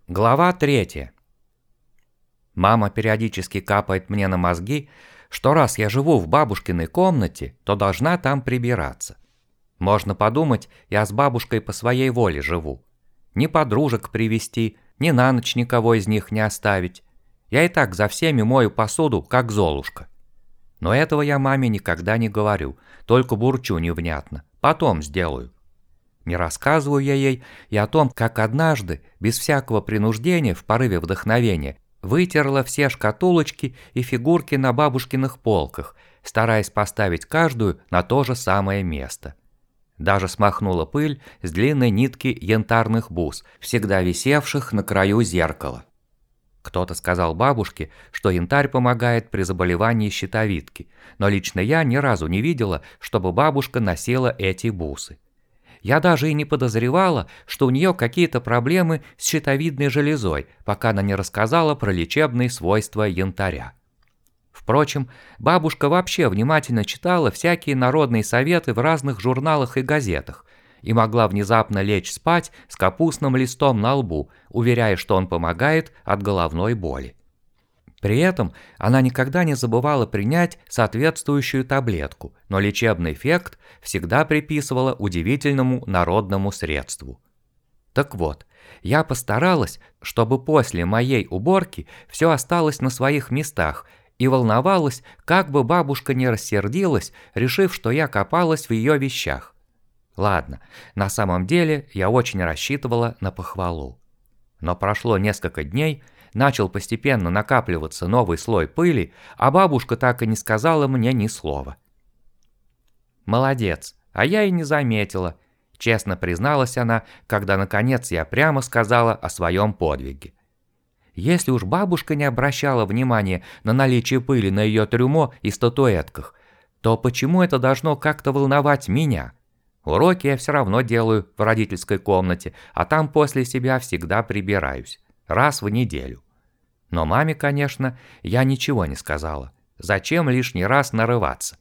Глава 3. Мама периодически капает мне на мозги, что раз я живу в бабушкиной комнате, то должна там прибираться. Можно подумать, я с бабушкой по своей воле живу. Ни подружек привести, ни на ночь никого из них не оставить. Я и так за всеми мою посуду, как Золушка. Но этого я маме никогда не говорю, только бурчу невнятно. Потом сделаю. Не рассказываю я ей и о том, как однажды, без всякого принуждения, в порыве вдохновения, вытерла все шкатулочки и фигурки на бабушкиных полках, стараясь поставить каждую на то же самое место. Даже смахнула пыль с длинной нитки янтарных бус, всегда висевших на краю зеркала. Кто-то сказал бабушке, что янтарь помогает при заболевании щитовидки, но лично я ни разу не видела, чтобы бабушка носила эти бусы. Я даже и не подозревала, что у нее какие-то проблемы с щитовидной железой, пока она не рассказала про лечебные свойства янтаря. Впрочем, бабушка вообще внимательно читала всякие народные советы в разных журналах и газетах и могла внезапно лечь спать с капустным листом на лбу, уверяя, что он помогает от головной боли. При этом она никогда не забывала принять соответствующую таблетку, но лечебный эффект всегда приписывала удивительному народному средству. Так вот, я постаралась, чтобы после моей уборки все осталось на своих местах, и волновалась, как бы бабушка не рассердилась, решив, что я копалась в ее вещах. Ладно, на самом деле я очень рассчитывала на похвалу. Но прошло несколько дней, начал постепенно накапливаться новый слой пыли, а бабушка так и не сказала мне ни слова. «Молодец, а я и не заметила», — честно призналась она, когда наконец я прямо сказала о своем подвиге. Если уж бабушка не обращала внимания на наличие пыли на ее трюмо и статуэтках, то почему это должно как-то волновать меня? Уроки я все равно делаю в родительской комнате, а там после себя всегда прибираюсь. Раз в неделю. Но маме, конечно, я ничего не сказала. Зачем лишний раз нарываться?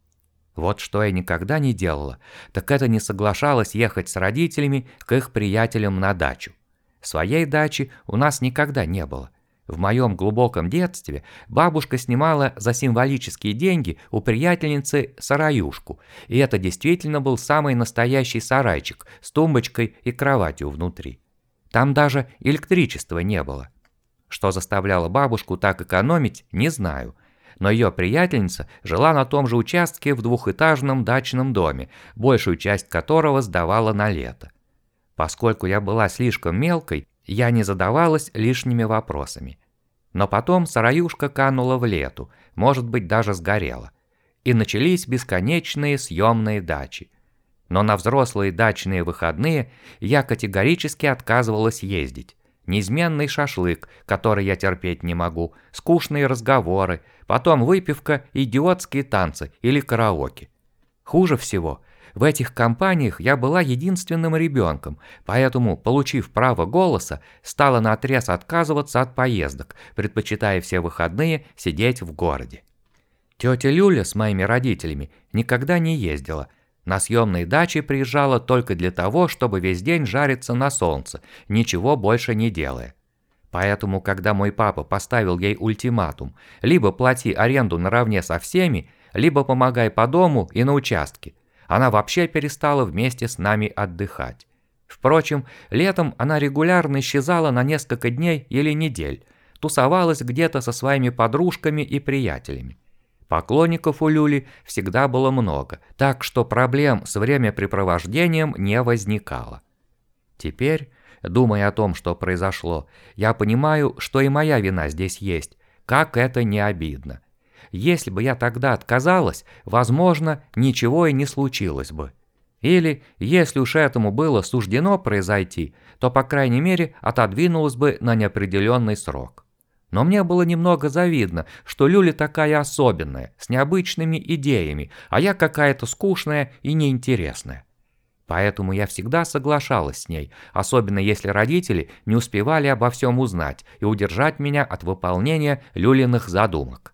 Вот что я никогда не делала, так это не соглашалась ехать с родителями к их приятелям на дачу. Своей дачи у нас никогда не было. В моем глубоком детстве бабушка снимала за символические деньги у приятельницы сараюшку, и это действительно был самый настоящий сарайчик с тумбочкой и кроватью внутри. Там даже электричества не было. Что заставляло бабушку так экономить, не знаю. Но ее приятельница жила на том же участке в двухэтажном дачном доме, большую часть которого сдавала на лето. Поскольку я была слишком мелкой, я не задавалась лишними вопросами. Но потом сараюшка канула в лету, может быть, даже сгорела. И начались бесконечные съемные дачи. Но на взрослые дачные выходные я категорически отказывалась ездить. Неизменный шашлык, который я терпеть не могу, скучные разговоры, потом выпивка, идиотские танцы или караоке. Хуже всего, в этих компаниях я была единственным ребенком, поэтому, получив право голоса, стала наотрез отказываться от поездок, предпочитая все выходные сидеть в городе. Тетя Люля с моими родителями никогда не ездила. На съемные дачи приезжала только для того, чтобы весь день жариться на солнце, ничего больше не делая. Поэтому, когда мой папа поставил ей ультиматум, либо плати аренду наравне со всеми, либо помогай по дому и на участке, она вообще перестала вместе с нами отдыхать. Впрочем, летом она регулярно исчезала на несколько дней или недель, тусовалась где-то со своими подружками и приятелями. Поклонников у Люли всегда было много, так что проблем с времяпрепровождением не возникало. Теперь, думая о том, что произошло, я понимаю, что и моя вина здесь есть, как это не обидно. Если бы я тогда отказалась, возможно, ничего и не случилось бы. Или, если уж этому было суждено произойти, то, по крайней мере, отодвинулось бы на неопределенный срок. Но мне было немного завидно, что Люля такая особенная, с необычными идеями, а я какая-то скучная и неинтересная. Поэтому я всегда соглашалась с ней, особенно если родители не успевали обо всем узнать и удержать меня от выполнения Люлиных задумок.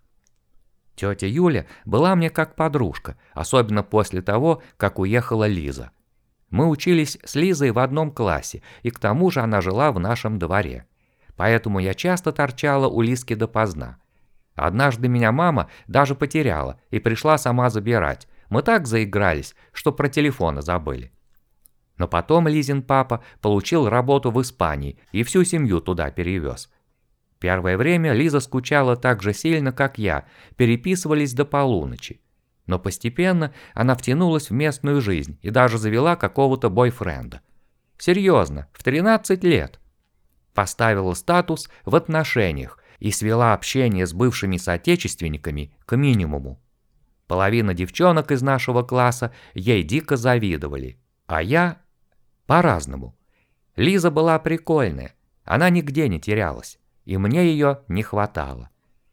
Тетя Юля была мне как подружка, особенно после того, как уехала Лиза. Мы учились с Лизой в одном классе, и к тому же она жила в нашем дворе. поэтому я часто торчала у Лизки допоздна. Однажды меня мама даже потеряла и пришла сама забирать. Мы так заигрались, что про телефоны забыли. Но потом Лизин папа получил работу в Испании и всю семью туда перевез. Первое время Лиза скучала так же сильно, как я, переписывались до полуночи. Но постепенно она втянулась в местную жизнь и даже завела какого-то бойфренда. Серьезно, в 13 лет. Поставила статус в отношениях и свела общение с бывшими соотечественниками к минимуму. Половина девчонок из нашего класса ей дико завидовали, а я по-разному. Лиза была прикольная, она нигде не терялась, и мне ее не хватало.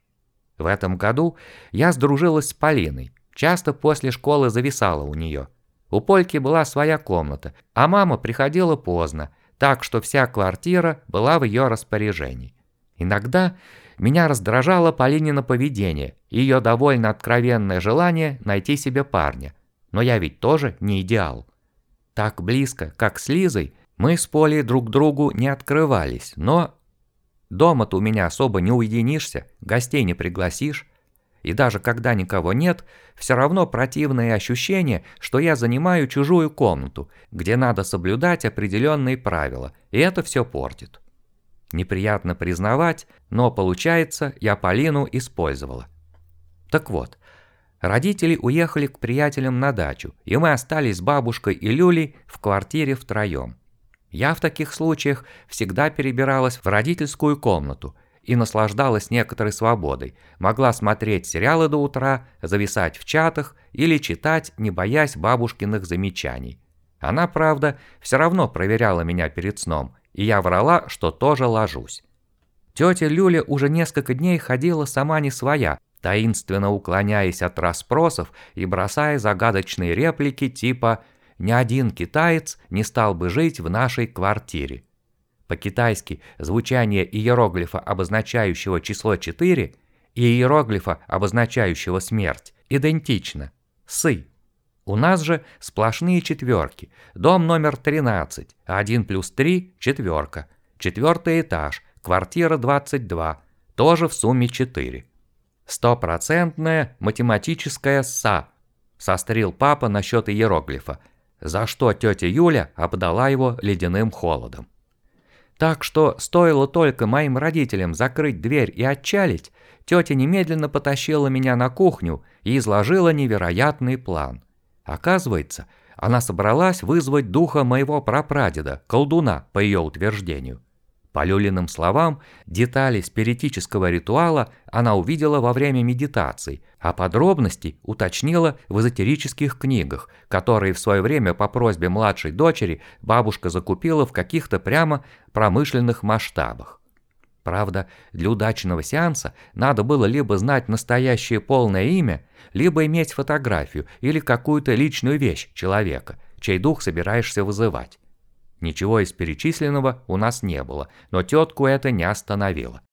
В этом году я сдружилась с Полиной, часто после школы зависала у нее. У Польки была своя комната, а мама приходила поздно, так что вся квартира была в ее распоряжении. Иногда меня раздражало Полинино поведение и ее довольно откровенное желание найти себе парня, но я ведь тоже не идеал. Так близко, как с Лизой, мы с Полей друг другу не открывались, но дома-то у меня особо не уединишься, гостей не пригласишь. И даже когда никого нет, все равно противное ощущение, что я занимаю чужую комнату, где надо соблюдать определенные правила, и это все портит. Неприятно признавать, но получается, я Полину использовала. Так вот, родители уехали к приятелям на дачу, и мы остались с бабушкой и Люлей в квартире втроем. Я в таких случаях всегда перебиралась в родительскую комнату и наслаждалась некоторой свободой, могла смотреть сериалы до утра, зависать в чатах или читать, не боясь бабушкиных замечаний. Она, правда, все равно проверяла меня перед сном, и я врала, что тоже ложусь. Тетя Люля уже несколько дней ходила сама не своя, таинственно уклоняясь от расспросов и бросая загадочные реплики типа «Ни один китаец не стал бы жить в нашей квартире». По-китайски звучание иероглифа, обозначающего число 4, и иероглифа, обозначающего смерть, идентично – «сы». У нас же сплошные четверки. Дом номер 13, 1 плюс 3 – четверка. 4-й этаж, квартира 22, тоже в сумме 4. Стопроцентная математическая СА, сострил папа насчет иероглифа, за что тетя Юля обдала его ледяным холодом. Так что стоило только моим родителям закрыть дверь и отчалить, тетя немедленно потащила меня на кухню и изложила невероятный план. Оказывается, она собралась вызвать духа моего прапрадеда, колдуна, по ее утверждению. По Люлиным словам, детали спиритического ритуала она увидела во время медитаций, а подробности уточнила в эзотерических книгах, которые в свое время по просьбе младшей дочери бабушка закупила в каких-то прямо промышленных масштабах. Правда, для удачного сеанса надо было либо знать настоящее полное имя, либо иметь фотографию или какую-то личную вещь человека, чей дух собираешься вызывать. Ничего из перечисленного у нас не было, но тетку это не остановило.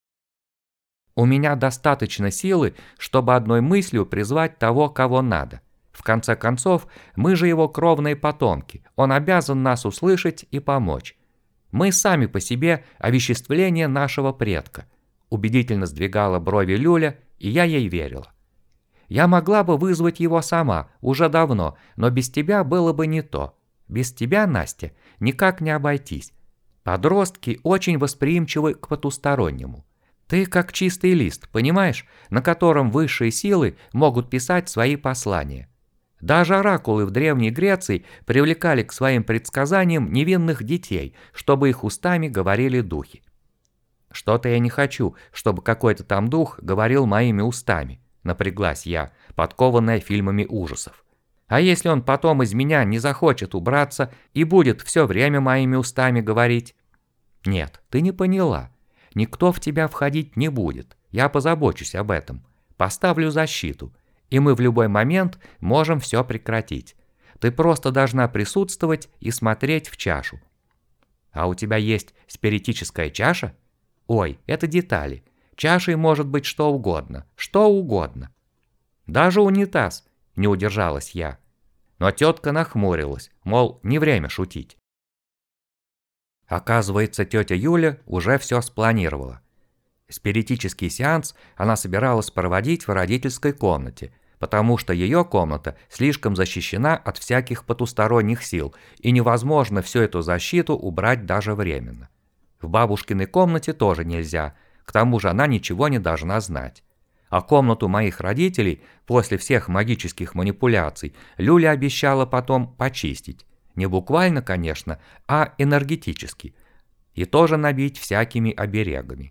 У меня достаточно силы, чтобы одной мыслью призвать того, кого надо. В конце концов, мы же его кровные потомки, он обязан нас услышать и помочь. Мы сами по себе овеществление нашего предка. Убедительно сдвигала брови Люля, и я ей верила. Я могла бы вызвать его сама, уже давно, но без тебя было бы не то. Без тебя, Настя, никак не обойтись. Подростки очень восприимчивы к потустороннему. Ты как чистый лист, понимаешь, на котором высшие силы могут писать свои послания. Даже оракулы в Древней Греции привлекали к своим предсказаниям невинных детей, чтобы их устами говорили духи. Что-то я не хочу, чтобы какой-то там дух говорил моими устами, напряглась я, подкованная фильмами ужасов. А если он потом из меня не захочет убраться и будет все время моими устами говорить? Нет, ты не поняла. Никто в тебя входить не будет. Я позабочусь об этом. Поставлю защиту. И мы в любой момент можем все прекратить. Ты просто должна присутствовать и смотреть в чашу. А у тебя есть спиритическая чаша? Ой, это детали. Чашей может быть что угодно. Что угодно. Даже унитаз. Не удержалась я. Но тетка нахмурилась, мол, не время шутить. Оказывается, тетя Юля уже все спланировала. Спиритический сеанс она собиралась проводить в родительской комнате, потому что ее комната слишком защищена от всяких потусторонних сил, и невозможно всю эту защиту убрать даже временно. В бабушкиной комнате тоже нельзя, к тому же она ничего не должна знать. А комнату моих родителей после всех магических манипуляций Люля обещала потом почистить. Не буквально, конечно, а энергетически. И тоже набить всякими оберегами.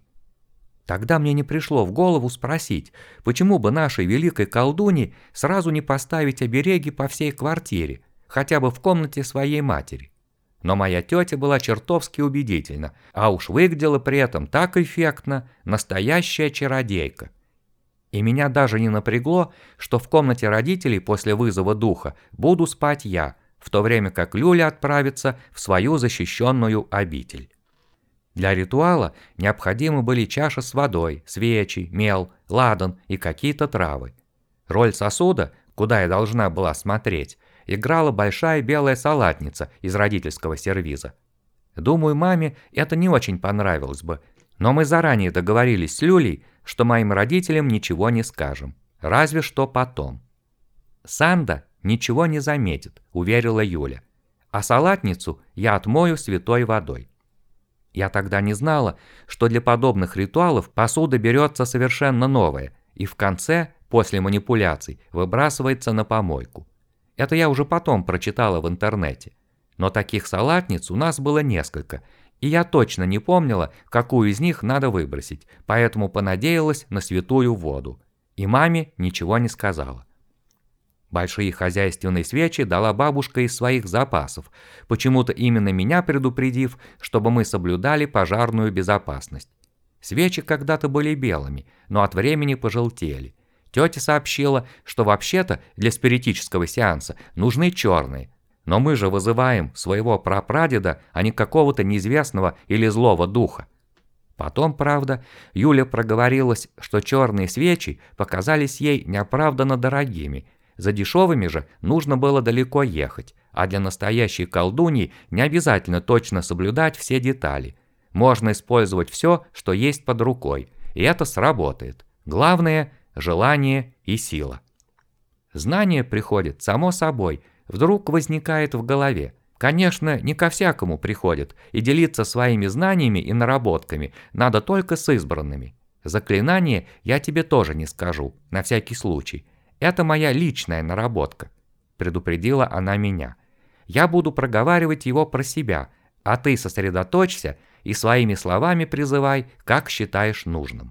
Тогда мне не пришло в голову спросить, почему бы нашей великой колдуне сразу не поставить обереги по всей квартире, хотя бы в комнате своей матери. Но моя тетя была чертовски убедительна, а уж выглядела при этом так эффектно, настоящая чародейка. И меня даже не напрягло, что в комнате родителей после вызова духа буду спать я, в то время как Люля отправится в свою защищенную обитель. Для ритуала необходимы были чаша с водой, свечи, мел, ладан и какие-то травы. Роль сосуда, куда я должна была смотреть, играла большая белая салатница из родительского сервиза. Думаю, маме это не очень понравилось бы, но мы заранее договорились с Люлей, что моим родителям ничего не скажем, разве что потом. Санда ничего не заметит, уверила Юля, а салатницу я отмою святой водой. Я тогда не знала, что для подобных ритуалов посуда берется совершенно новая и в конце, после манипуляций, выбрасывается на помойку. Это я уже потом прочитала в интернете. Но таких салатниц у нас было несколько, и я точно не помнила, какую из них надо выбросить, поэтому понадеялась на святую воду. И маме ничего не сказала. Большие хозяйственные свечи дала бабушка из своих запасов, почему-то именно меня предупредив, чтобы мы соблюдали пожарную безопасность. Свечи когда-то были белыми, но от времени пожелтели. Тетя сообщила, что вообще-то для спиритического сеанса нужны черные, но мы же вызываем своего прапрадеда, а не какого-то неизвестного или злого духа. Потом, правда, Юля проговорилась, что черные свечи показались ей неоправданно дорогими. За дешевыми же нужно было далеко ехать, а для настоящей колдуньи не обязательно точно соблюдать все детали. Можно использовать все, что есть под рукой, и это сработает. Главное – желание и сила. Знание приходит само собой, вдруг возникает в голове. Конечно, не ко всякому приходит, и делиться своими знаниями и наработками надо только с избранными. Заклинание я тебе тоже не скажу, на всякий случай. Это моя личная наработка, предупредила она меня. Я буду проговаривать его про себя, а ты сосредоточься и своими словами призывай, как считаешь нужным.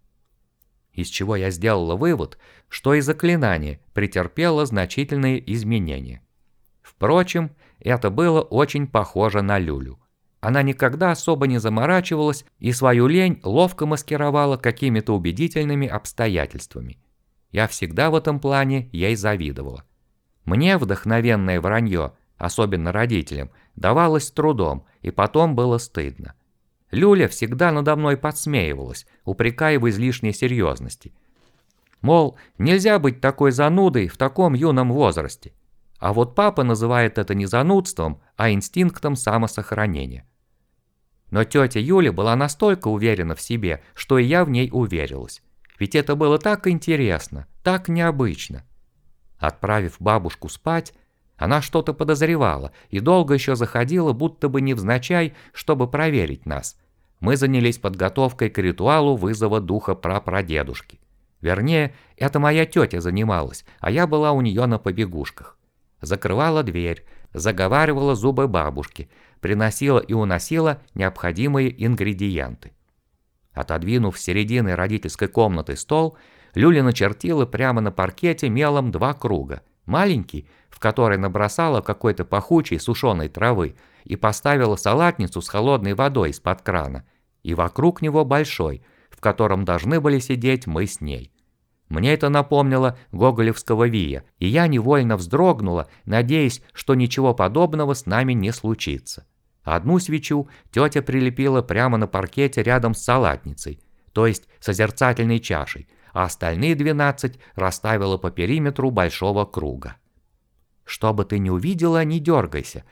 Из чего я сделала вывод, что и заклинание претерпело значительные изменения. Впрочем, это было очень похоже на Люлю. Она никогда особо не заморачивалась и свою лень ловко маскировала какими-то убедительными обстоятельствами. Я всегда в этом плане ей завидовала. Мне вдохновенное вранье, особенно родителям, давалось с трудом, и потом было стыдно. Люля всегда надо мной подсмеивалась, упрекая в излишней серьезности. Мол, нельзя быть такой занудой в таком юном возрасте. А вот папа называет это не занудством, а инстинктом самосохранения. Но тетя Юля была настолько уверена в себе, что и я в ней уверилась. Ведь это было так интересно, так необычно. Отправив бабушку спать, она что-то подозревала и долго еще заходила, будто бы невзначай, чтобы проверить нас. Мы занялись подготовкой к ритуалу вызова духа прапрадедушки. Вернее, это моя тетя занималась, а я была у нее на побегушках. Закрывала дверь, заговаривала зубы бабушки, приносила и уносила необходимые ингредиенты. Отодвинув с середины родительской комнаты стол, Люля начертила прямо на паркете мелом 2 круга. Маленький, в который набросала какой-то пахучей сушеной травы, и поставила салатницу с холодной водой из-под крана, и вокруг него большой, в котором должны были сидеть мы с ней. Мне это напомнило гоголевского вия, и я невольно вздрогнула, надеясь, что ничего подобного с нами не случится. Одну свечу тетя прилепила прямо на паркете рядом с салатницей, то есть созерцательной чашей, а остальные 12 расставила по периметру большого круга. «Что бы ты ни увидела, не дергайся»,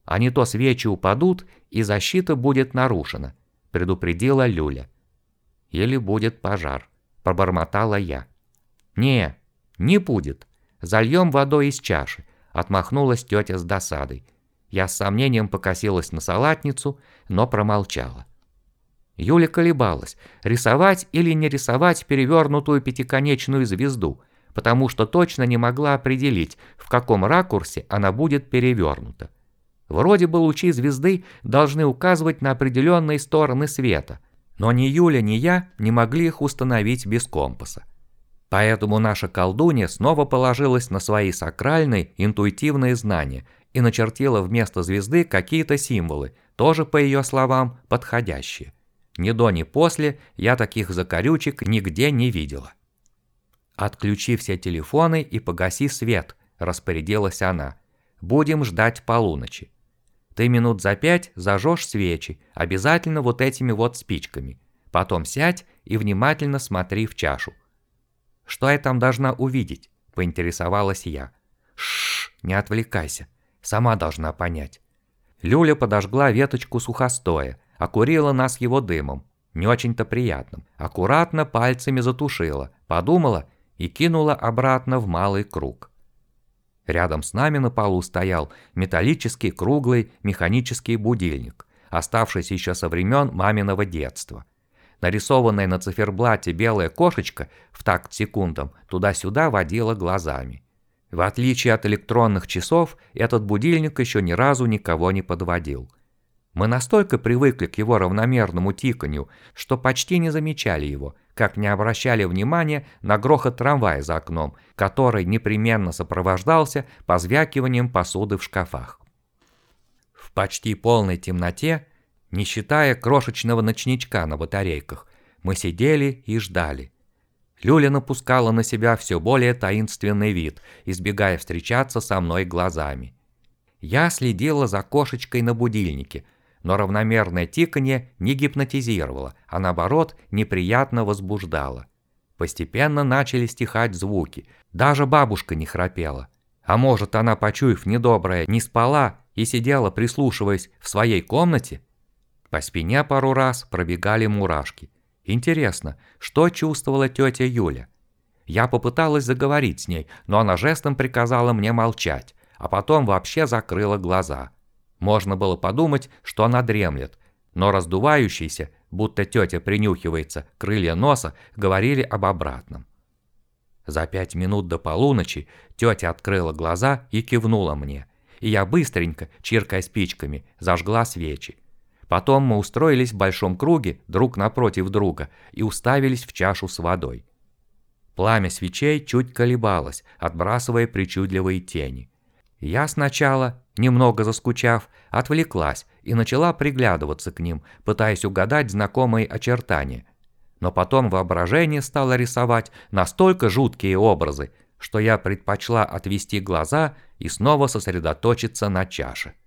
а не то свечи упадут и защита будет нарушена», – предупредила Люля. «Или будет пожар», – пробормотала я. Не будет. Зальем водой из чаши», – отмахнулась тетя с досадой. Я с сомнением покосилась на салатницу, но промолчала. Юля колебалась, рисовать или не рисовать перевернутую пятиконечную звезду, потому что точно не могла определить, в каком ракурсе она будет перевернута. Вроде бы лучи звезды должны указывать на определенные стороны света, но ни Юля, ни я не могли их установить без компаса. Поэтому наша колдунья снова положилась на свои сакральные, интуитивные знания и начертила вместо звезды какие-то символы, тоже, по ее словам, подходящие. Ни до, ни после я таких закорючек нигде не видела. «Отключи все телефоны и погаси свет», – распорядилась она. «Будем ждать полуночи. Ты минут за 5 зажжешь свечи, обязательно вот этими вот спичками. Потом сядь и внимательно смотри в чашу». «Что я там должна увидеть?» – поинтересовалась я. «Шшш, не отвлекайся, сама должна понять». Люля подожгла веточку сухостоя, окурила нас его дымом, не очень-то приятным, аккуратно пальцами затушила, подумала и кинула обратно в малый круг. Рядом с нами на полу стоял металлический круглый механический будильник, оставшийся еще со времен маминого детства. Нарисованная на циферблате белая кошечка в такт секундам туда-сюда водила глазами. В отличие от электронных часов, этот будильник еще ни разу никого не подводил. Мы настолько привыкли к его равномерному тиканью, что почти не замечали его, как не обращали внимания на грохот трамвая за окном, который непременно сопровождался позвякиванием посуды в шкафах. В почти полной темноте, не считая крошечного ночничка на батарейках, мы сидели и ждали. Люля напускала на себя все более таинственный вид, избегая встречаться со мной глазами. Я следила за кошечкой на будильнике, но равномерное тиканье не гипнотизировало, а наоборот неприятно возбуждало. Постепенно начали стихать звуки, даже бабушка не храпела. А может, она, почуяв недоброе, не спала и сидела, прислушиваясь в своей комнате? По спине пару раз пробегали мурашки. Интересно, что чувствовала тетя Юля? Я попыталась заговорить с ней, но она жестом приказала мне молчать, а потом вообще закрыла глаза. Можно было подумать, что она дремлет, но раздувающиеся, будто тетя принюхивается, крылья носа говорили об обратном. За 5 минут до полуночи тетя открыла глаза и кивнула мне, и я быстренько, чиркая спичками, зажгла свечи. Потом мы устроились в большом круге друг напротив друга и уставились в чашу с водой. Пламя свечей чуть колебалось, отбрасывая причудливые тени. Я сначала, немного заскучав, отвлеклась и начала приглядываться к ним, пытаясь угадать знакомые очертания. Но потом воображение стало рисовать настолько жуткие образы, что я предпочла отвести глаза и снова сосредоточиться на чаше.